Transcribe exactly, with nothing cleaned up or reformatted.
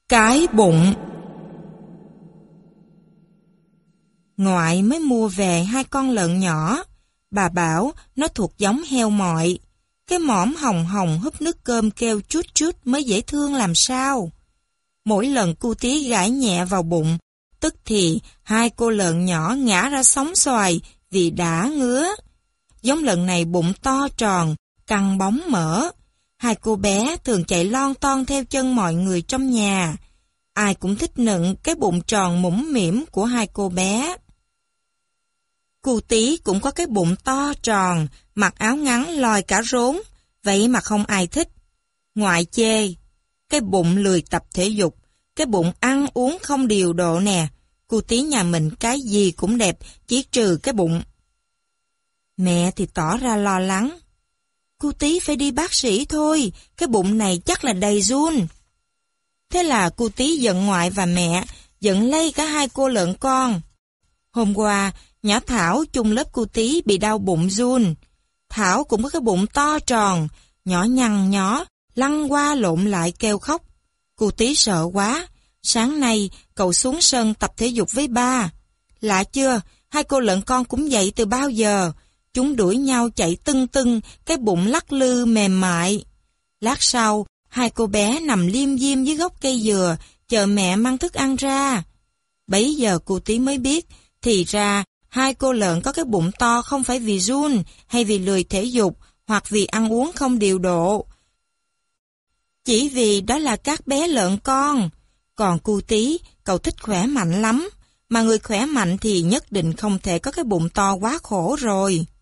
Cái bụng. Ngoại mới mua về hai con lợn nhỏ. Bà bảo nó thuộc giống heo mọi. Cái mõm hồng hồng húp nước cơm kêu chút chút mới dễ thương làm sao. Mỗi lần cu tí gãi nhẹ vào bụng, tức thì hai cô lợn nhỏ ngã ra sóng xoài vì đã ngứa. Giống lợn này bụng to tròn, căng bóng mỡ. Hai cô bé thường chạy lon ton theo chân mọi người trong nhà. Ai cũng thích nựng cái bụng tròn mũm mĩm của hai cô bé. Cu tí cũng có cái bụng to tròn, mặc áo ngắn lòi cả rốn, vậy mà không ai thích. Ngoại chê, cái bụng lười tập thể dục, cái bụng ăn uống không điều độ nè. Cu tí nhà mình cái gì cũng đẹp, chỉ trừ cái bụng. Mẹ thì tỏ ra lo lắng. Cu tí phải đi bác sĩ thôi, cái bụng này chắc là đầy giun. Thế là cu tí giận ngoại và mẹ, giận lây cả hai cô lợn con. Hôm qua, nhỏ Thảo chung lớp cu tí bị đau bụng giun. Thảo cũng có cái bụng to tròn, nhỏ nhăn nhó, lăn qua lộn lại kêu khóc. Cu tí sợ quá, sáng nay cậu xuống sân tập thể dục với ba. Lạ chưa, hai cô lợn con cũng vậy từ bao giờ. Chúng đuổi nhau chạy tưng tưng, cái bụng lắc lư mềm mại. Lát sau, hai cô bé nằm liêm diêm dưới gốc cây dừa, chờ mẹ mang thức ăn ra. Bấy giờ cu tí mới biết, thì ra hai cô lợn có cái bụng to không phải vì giun hay vì lười thể dục hoặc vì ăn uống không điều độ. Chỉ vì đó là các bé lợn con. Còn cu tí, cậu thích khỏe mạnh lắm, mà người khỏe mạnh thì nhất định không thể có cái bụng to quá khổ rồi.